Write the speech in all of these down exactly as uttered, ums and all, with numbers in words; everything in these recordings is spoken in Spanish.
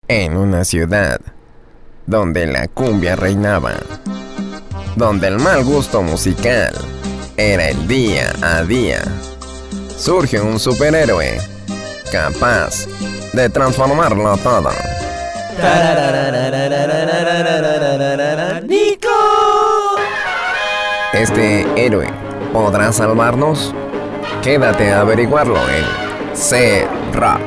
En una ciudad donde la cumbia reinaba, donde el mal gusto musical era el día a día, surge un superhéroe capaz de transformarlo todo. ¡Nico! ¿Este héroe podrá salvarnos? Quédate a averiguarlo en C-Rock.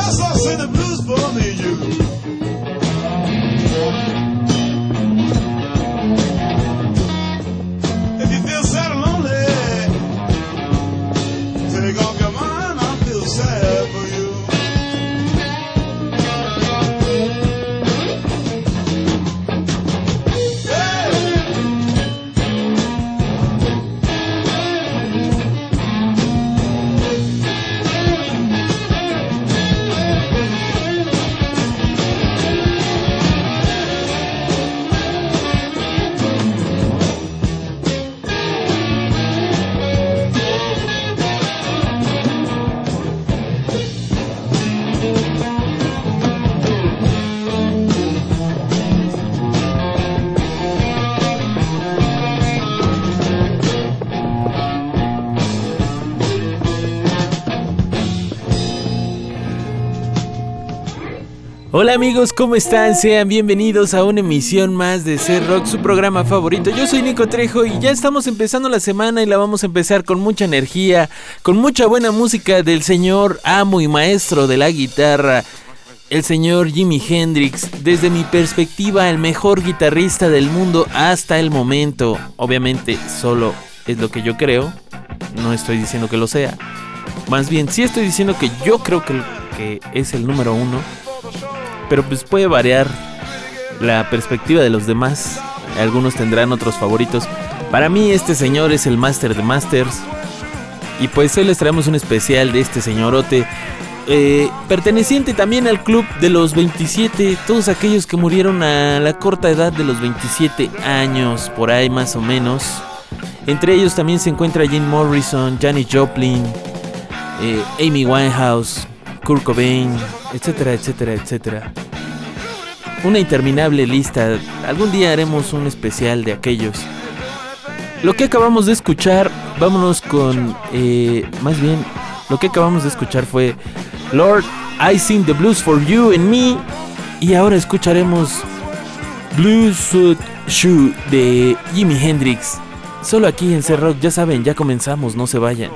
Hola amigos, ¿cómo están? Sean bienvenidos a una emisión más de C-Rock, su programa favorito. Yo soy Nico Trejo y ya estamos empezando la semana y la vamos a empezar con mucha energía, con mucha buena música del señor amo y maestro de la guitarra, el señor Jimi Hendrix. Desde mi perspectiva, el mejor guitarrista del mundo hasta el momento. Obviamente solo es lo que yo creo, no estoy diciendo que lo sea. Más bien, sí estoy diciendo que yo creo que, que es el número uno. Pero pues puede variar la perspectiva de los demás. Algunos tendrán otros favoritos. Para mí este señor es el Master de Masters. Y pues hoy les traemos un especial de este señorote, eh, perteneciente también al club de los veintisiete. Todos aquellos que murieron a la corta edad de los veintisiete años, por ahí más o menos. Entre ellos también se encuentra Jim Morrison, Janis Joplin, eh, Amy Winehouse, Kurt Cobain, etcétera, etcétera, etcétera. Una interminable lista. Algún día haremos un especial de aquellos. Lo que acabamos de escuchar, vámonos con... Eh, más bien, lo que acabamos de escuchar fue Lord, I Sing the Blues for You and Me. Y ahora escucharemos Blue Suede Shoe de Jimi Hendrix. Solo aquí en C-Rock, ya saben, ya comenzamos, no se vayan.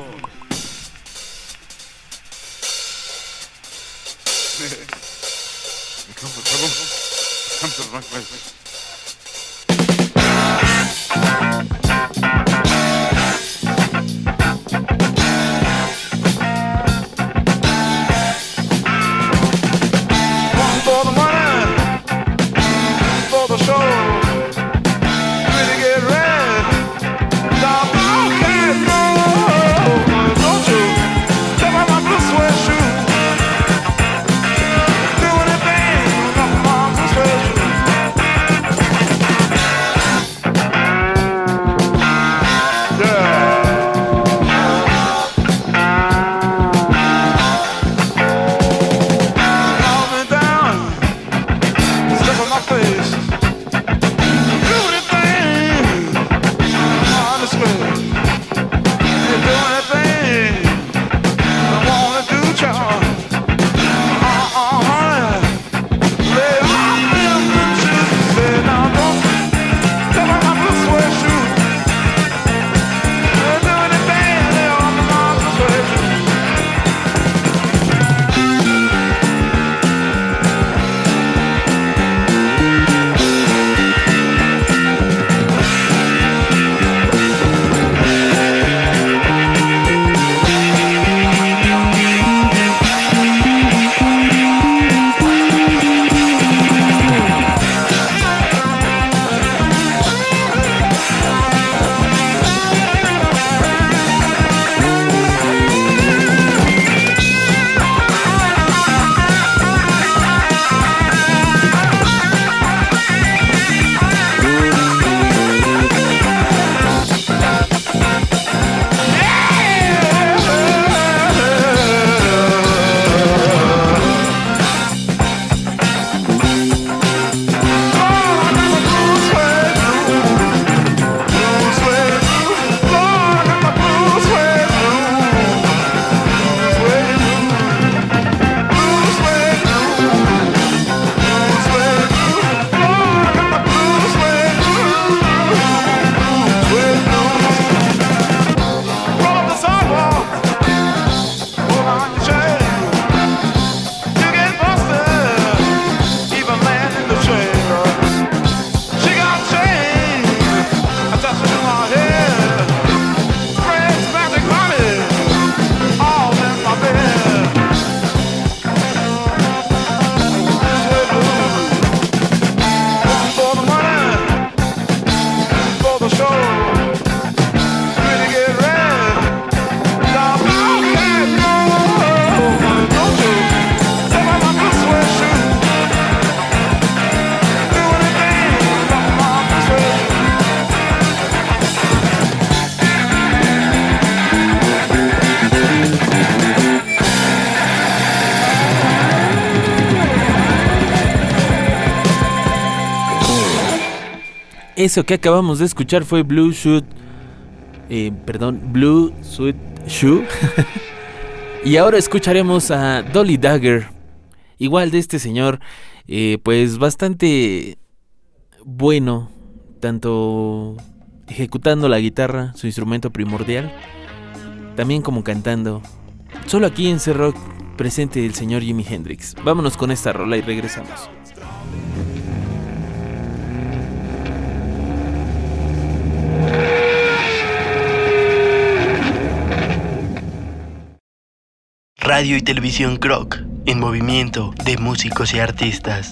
Eso que acabamos de escuchar fue Blue Suit, eh, perdón, Blue Suit Shoe. Y ahora escucharemos a Dolly Dagger, igual de este señor, eh, pues bastante bueno, tanto ejecutando la guitarra, su instrumento primordial, también como cantando. Solo aquí en C-Rock presente el señor Jimi Hendrix. Vámonos con esta rola y regresamos. Radio y Televisión Croc, en movimiento de músicos y artistas.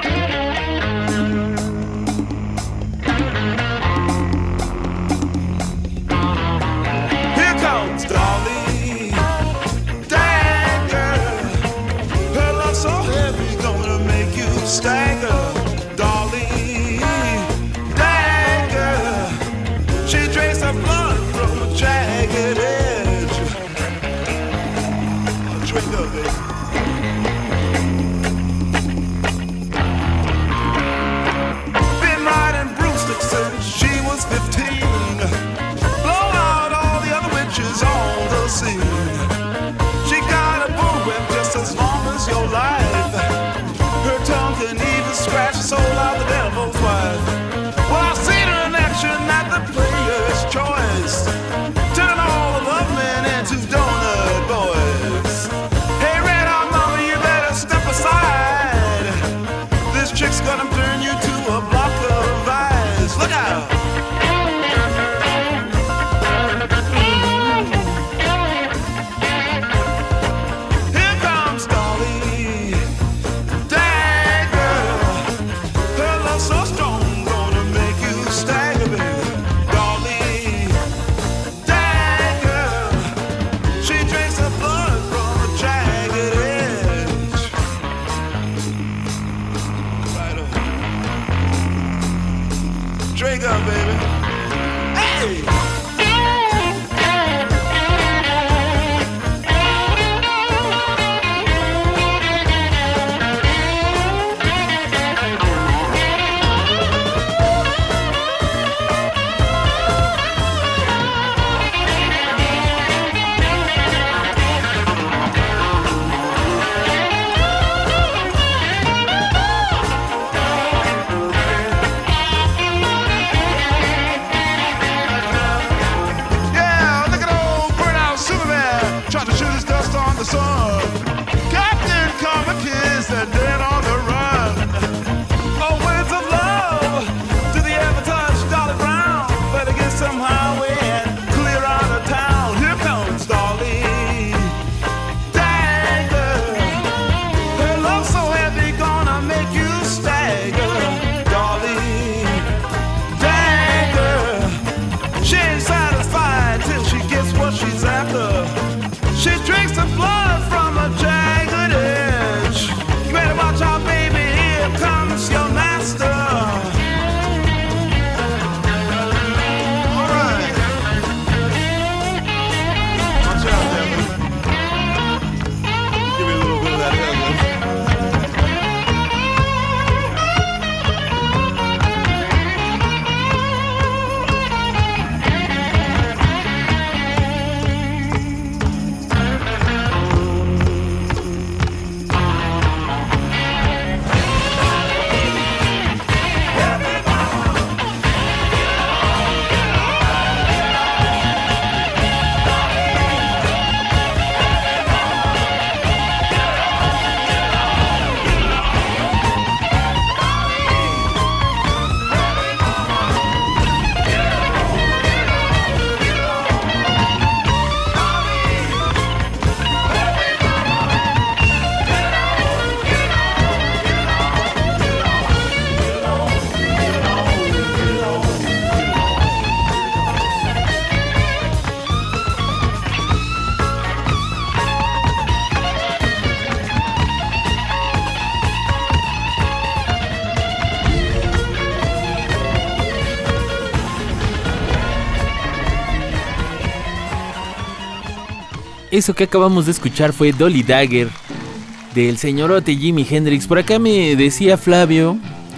Eso que acabamos de escuchar fue Dolly Dagger del señorote Jimi Hendrix. Por acá me decía Flavio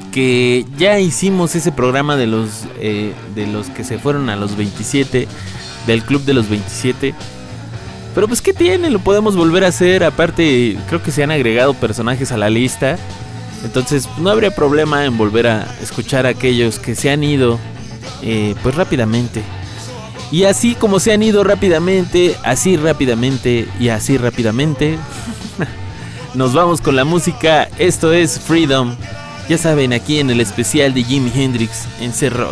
que ya hicimos ese programa de los, eh, de los que se fueron a los veintisiete, del club de los veintisiete. Pero pues ¿qué tiene? Lo podemos volver a hacer. Aparte creo que se han agregado personajes a la lista. Entonces no habría problema en volver a escuchar a aquellos que se han ido eh, pues rápidamente. Y así como se han ido rápidamente, así rápidamente y así rápidamente, nos vamos con la música. Esto es Freedom. Ya saben, aquí en el especial de Jimi Hendrix en C-Rock.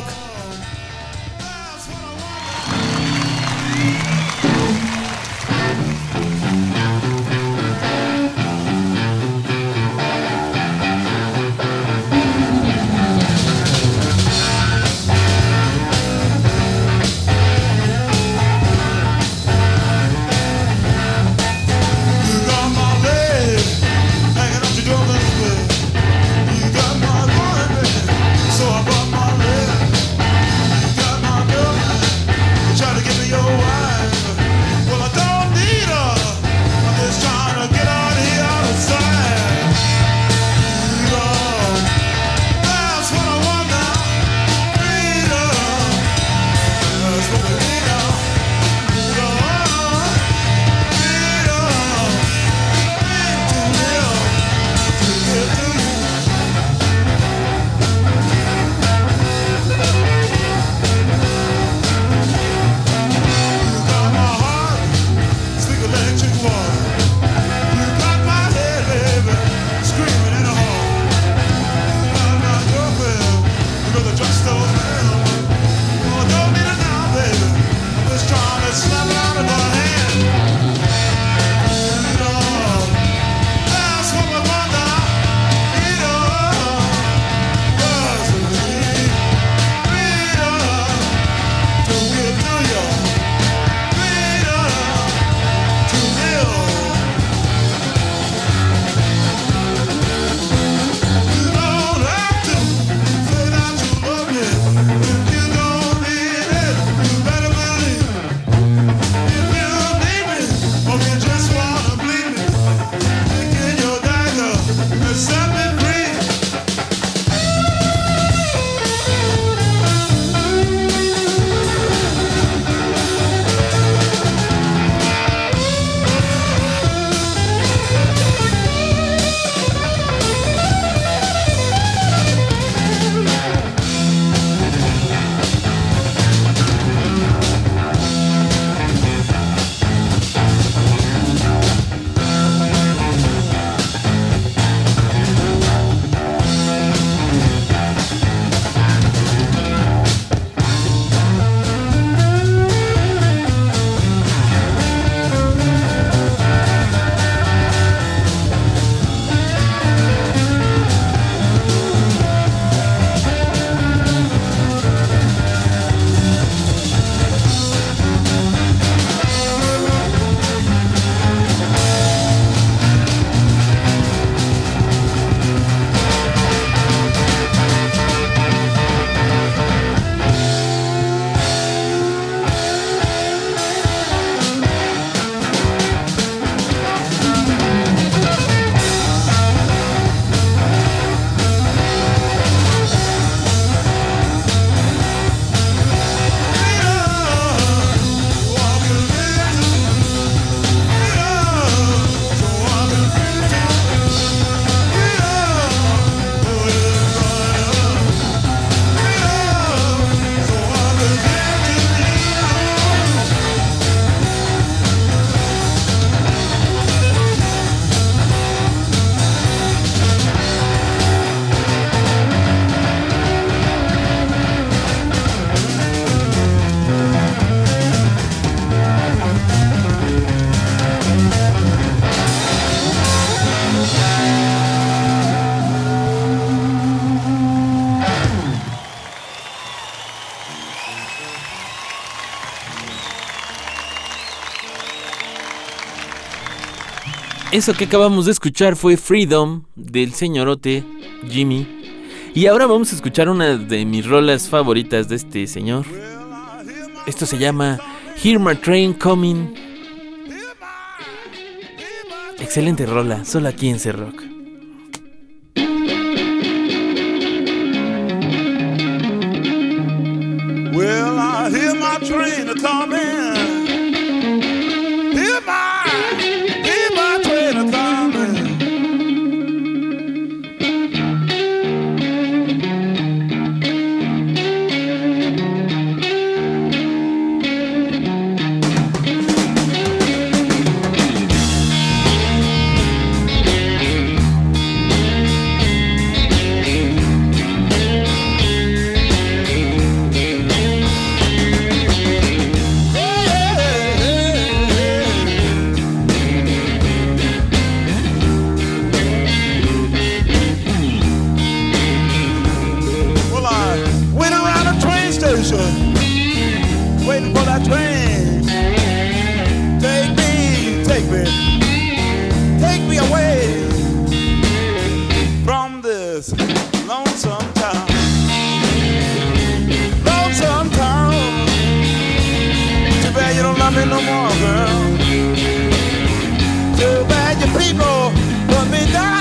Eso que acabamos de escuchar fue Freedom del señorote Jimmy. Y ahora vamos a escuchar una de mis rolas favoritas de este señor. Esto se llama Hear My Train Coming. Excelente rola, solo aquí en C-Rock. train a coming. Hear my, hear my train a coming. Waiting for that train. Take me, take me, take me away from this lonesome town. Lonesome town. Too bad you don't love me no more, girl. Too bad your people put me down.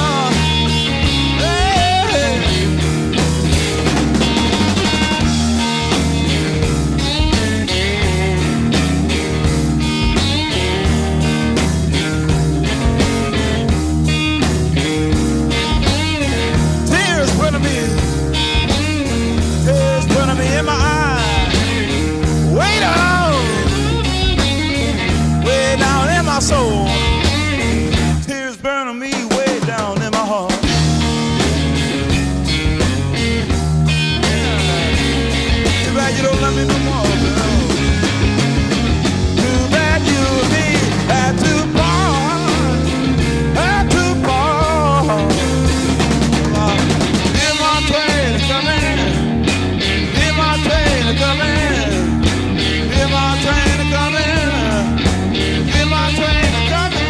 In my eyes, way down, way down in my soul. Tears burning me way down in my heart. Too bad you don't love me no more, girl. Too bad you and me had to part, had to part. Hear my train coming. Hear my train coming. Hear my train coming. Hear my train coming.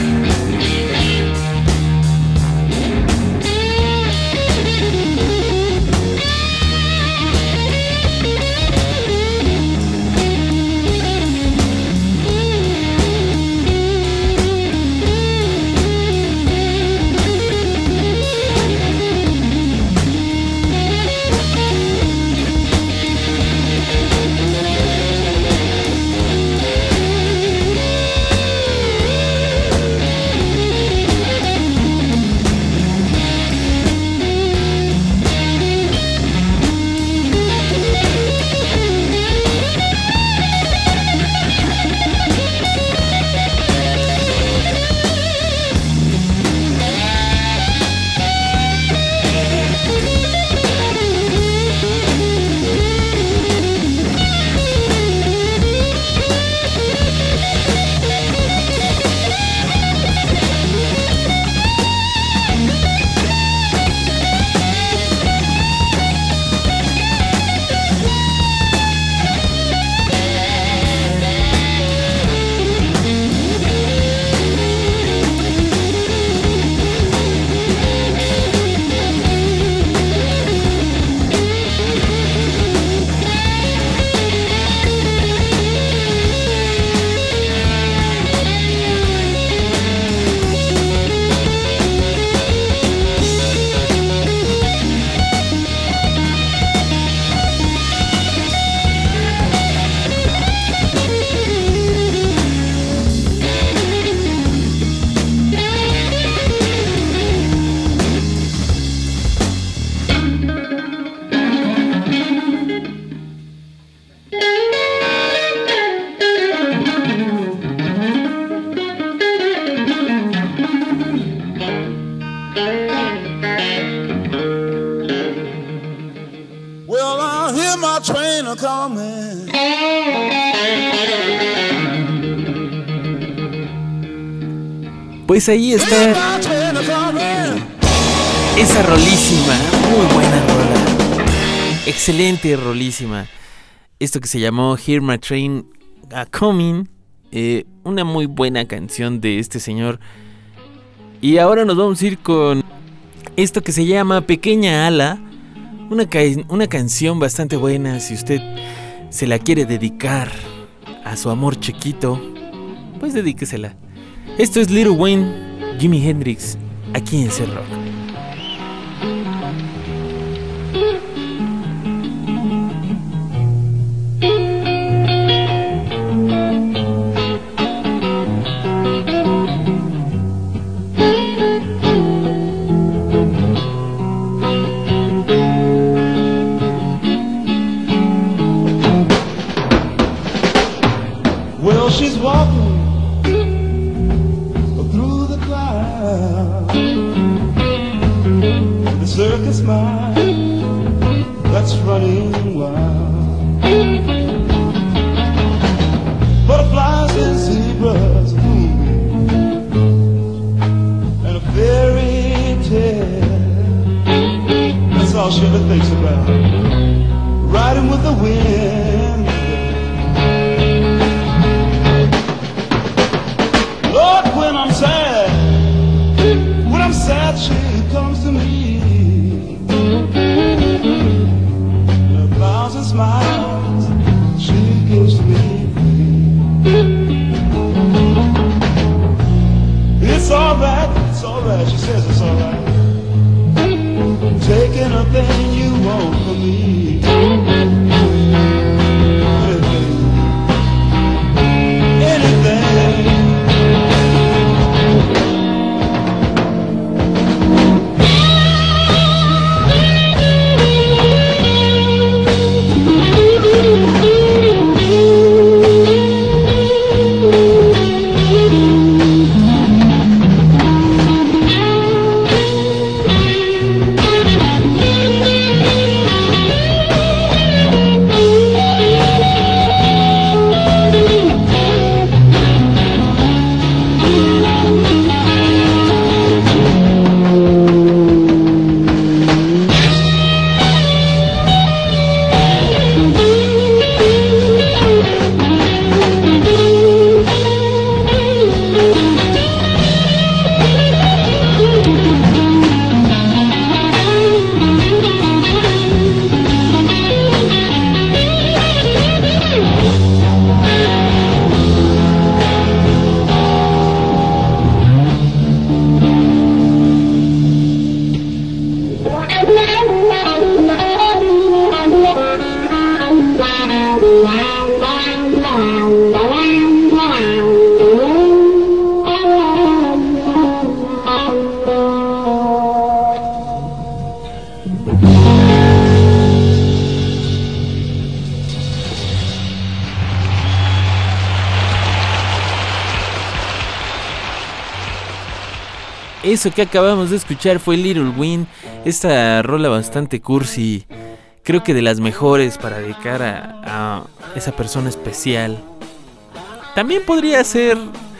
Well, I hear my train a coming. Pues ahí está esa rolísima, muy buena rola, excelente rolísima. Esto que se llamó Hear My Train a Coming, eh, una muy buena canción de este señor. Y ahora nos vamos a ir con esto que se llama Pequeña Ala, una, ca- una canción bastante buena. Si usted se la quiere dedicar a su amor chiquito, pues dedíquesela. Esto es Lil Wayne, Jimi Hendrix, aquí en C-Rock. a smile that's running wild. Butterflies and zebras moving, and a fairy tale. That's all she ever thinks about, riding with the wind. Lord, when I'm sad, when I'm sad, she comes to me. And a thousand smiles she gives to me. It's alright, it's alright, she says it's alright. Take anything you want from me. Anything, anything. Eso que acabamos de escuchar fue Little Wind, esta rola bastante cursi, creo que de las mejores para dedicar a, a esa persona especial. También podría ser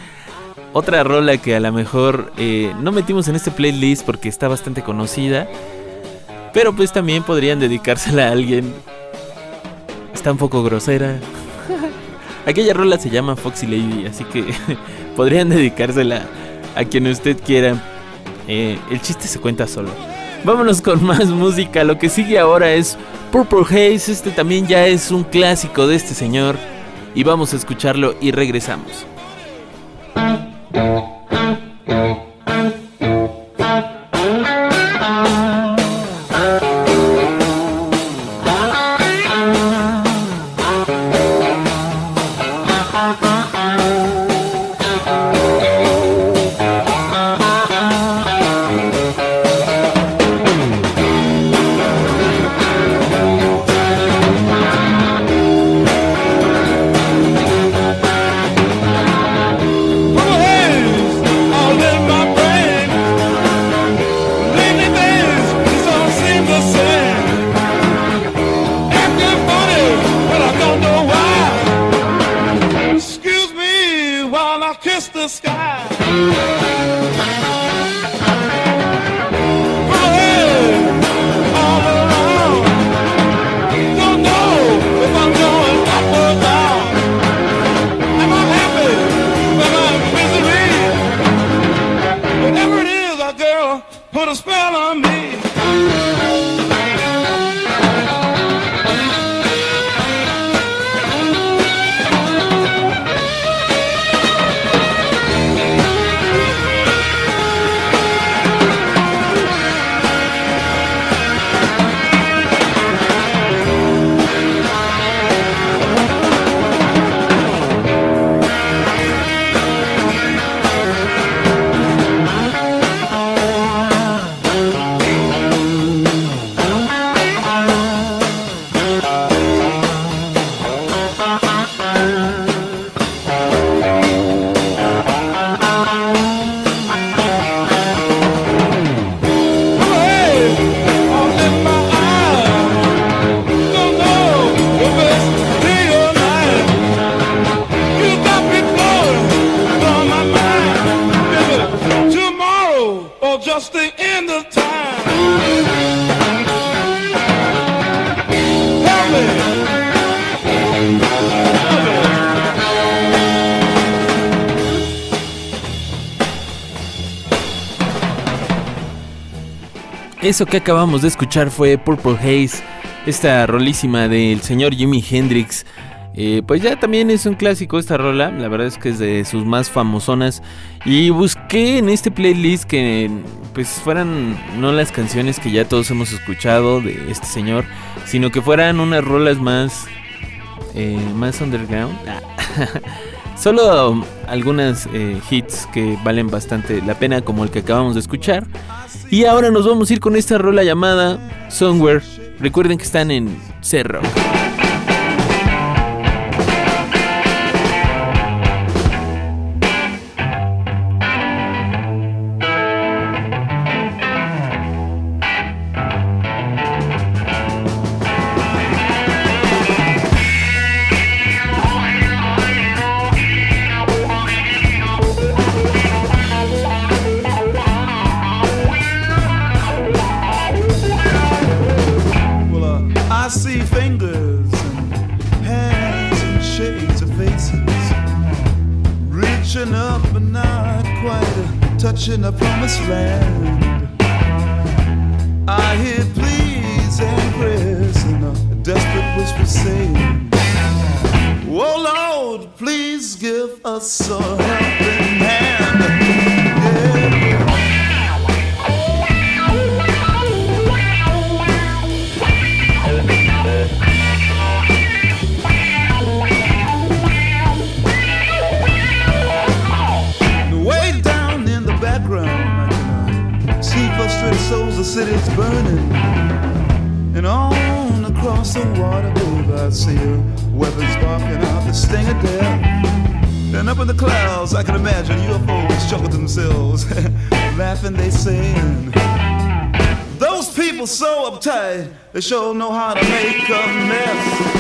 otra rola que a lo mejor eh, no metimos en este playlist porque está bastante conocida, pero pues también podrían dedicársela a alguien. Está un poco grosera. Aquella rola se llama Foxy Lady, así que podrían dedicársela a quien usted quiera. Eh, el chiste se cuenta solo. Vámonos con más música. Lo que sigue ahora es Purple Haze. Este también ya es un clásico de este señor. Y vamos a escucharlo y regresamos. It's the end of time. Help me. Eso que acabamos de escuchar fue Purple Haze, esta rolísima del señor Jimi Hendrix. Eh, pues ya también es un clásico esta rola, la verdad es que es de sus más famosonas. Y busqué en este playlist que pues fueran no las canciones que ya todos hemos escuchado de este señor, sino que fueran unas rolas más, eh, más underground. Solo algunas eh, hits que valen bastante la pena, como el que acabamos de escuchar. Y ahora nos vamos a ir con esta rola llamada Somewhere. Recuerden que están en C-Rock. In the promised land, I hear pleas and prayers and a desperate whisper saying, oh Lord, please give us a helping hand. Yeah. Frustrated souls, the city's burning, and on across the water, babe, I see your weapons barking out the sting of death. And up in the clouds, I can imagine U F Os chuckle to themselves, laughing, they saying, those people so uptight, they sure know how to make a mess.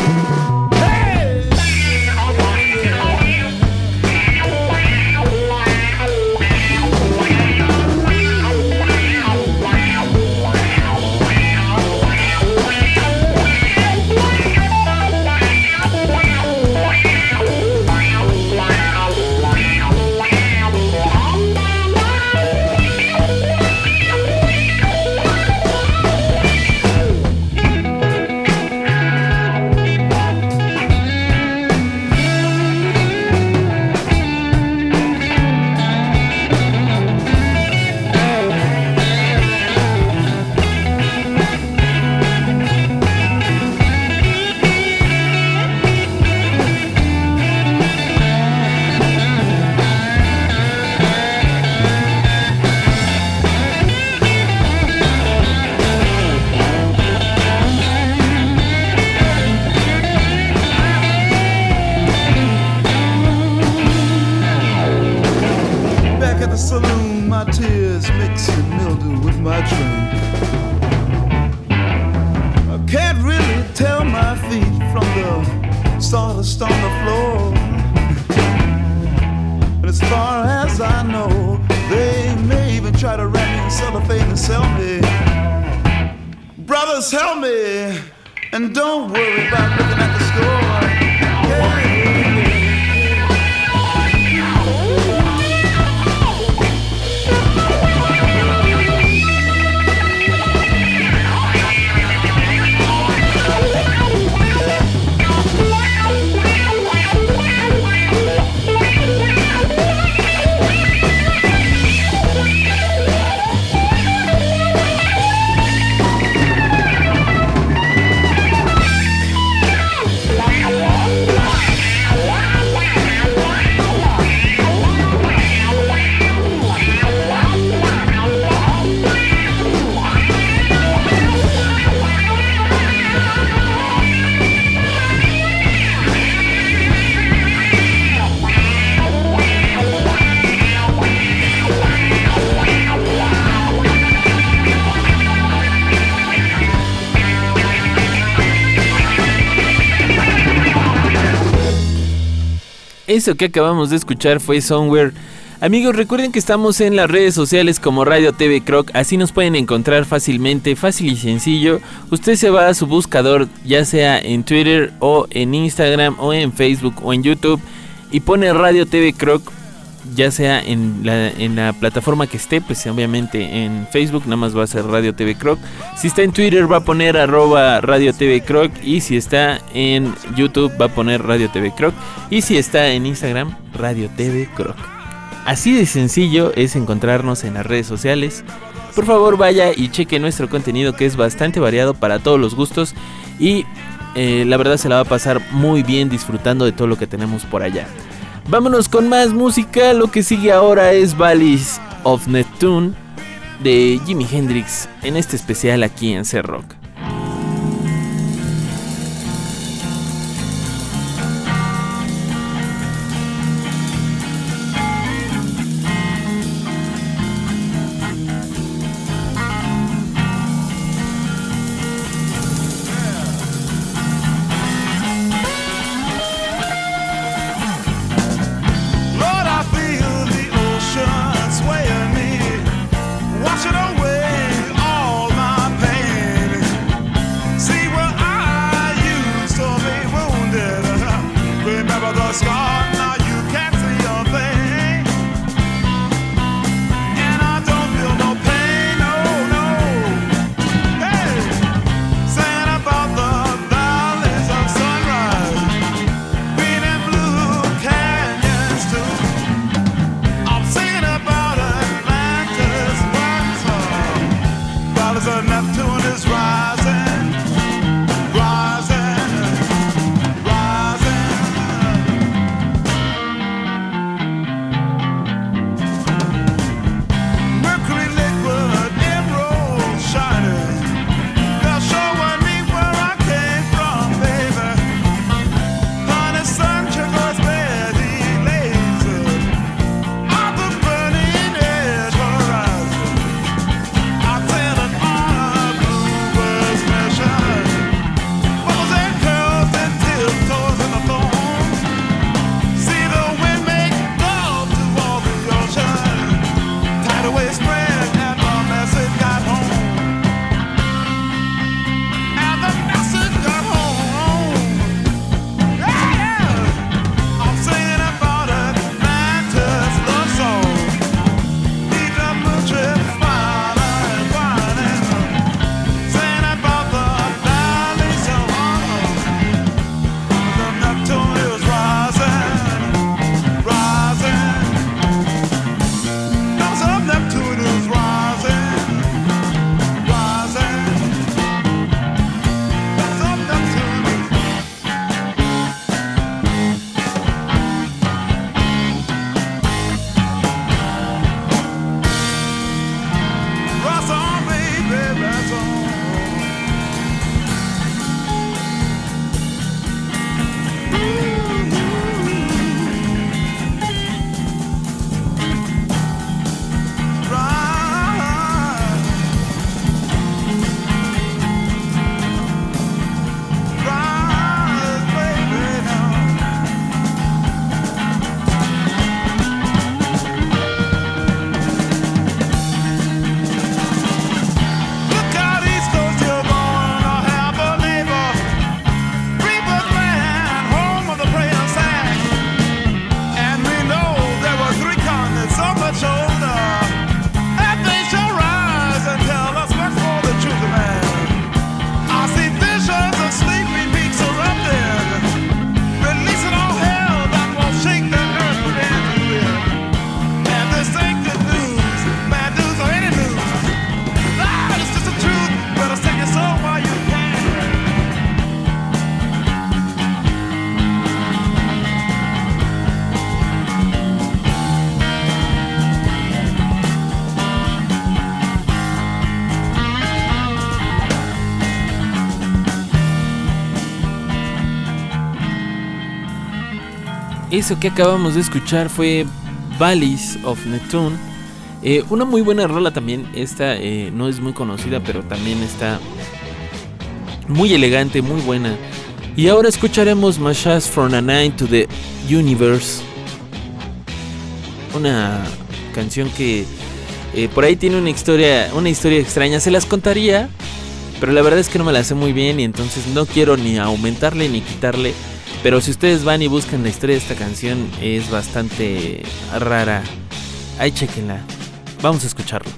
Help me, and don't worry about looking at the score. Hey. Eso que acabamos de escuchar fue Somewhere Amigos, recuerden que estamos en las redes sociales como Radio T V Croc, así nos pueden encontrar fácilmente, fácil y sencillo. Usted se va a su buscador, ya sea en Twitter o en Instagram o en Facebook o en YouTube, y pone Radio T V Croc, ya sea en la, en la plataforma que esté, pues obviamente en Facebook nada más va a ser Radio T V Croc. Si está en Twitter va a poner arroba Radio T V Croc, y si está en YouTube va a poner Radio T V Croc, y si está en Instagram, Radio T V Croc. Así de sencillo es encontrarnos en las redes sociales. Por favor vaya y cheque nuestro contenido, que es bastante variado para todos los gustos, y eh, la verdad se la va a pasar muy bien disfrutando de todo lo que tenemos por allá. Vámonos con más música. Lo que sigue ahora es Valleys of Neptune de Jimi Hendrix, en este especial aquí en C-Rock. Eso que acabamos de escuchar fue Valleys of Neptune. Eh, una muy buena rola también. Esta eh, no es muy conocida, pero también está muy elegante, muy buena. Y ahora escucharemos Mashes from a Nine to the Universe una canción que eh, por ahí tiene una historia, una historia extraña. Se las contaría, pero la verdad es que no me la sé muy bien y entonces no quiero ni aumentarle ni quitarle. Pero si ustedes van y buscan la historia de esta canción, es bastante rara. Ahí chequenla. Vamos a escucharlo.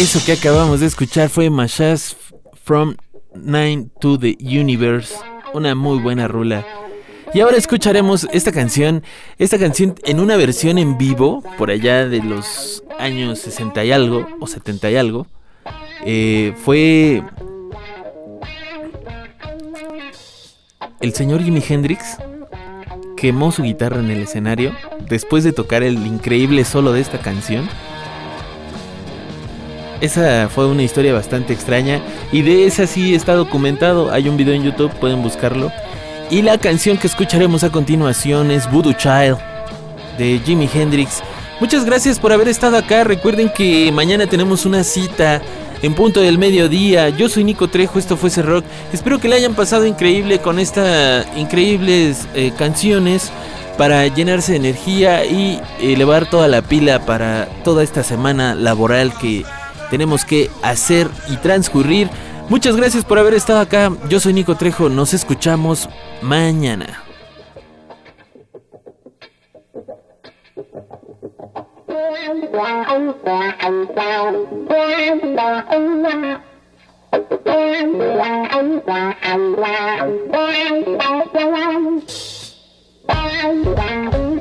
Eso que acabamos de escuchar fue Mashas From Nine to the Universe, una muy buena rula. Y ahora escucharemos esta canción, esta canción en una versión en vivo, por allá de los años sesenta y algo, o setenta y algo. Eh, fue el señor Jimi Hendrix, quemó su guitarra en el escenario después de tocar el increíble solo de esta canción. Esa fue una historia bastante extraña y de esa sí está documentado. Hay un video en YouTube, pueden buscarlo. Y la canción que escucharemos a continuación es Voodoo Child de Jimi Hendrix. Muchas gracias por haber estado acá. Recuerden que mañana tenemos una cita en punto del mediodía. Yo soy Nico Trejo, esto fue C-Rock. Espero que le hayan pasado increíble con estas increíbles eh, canciones para llenarse de energía y elevar toda la pila para toda esta semana laboral que tenemos que hacer y transcurrir. Muchas gracias por haber estado acá. Yo soy Nico Trejo. Nos escuchamos mañana. Bye.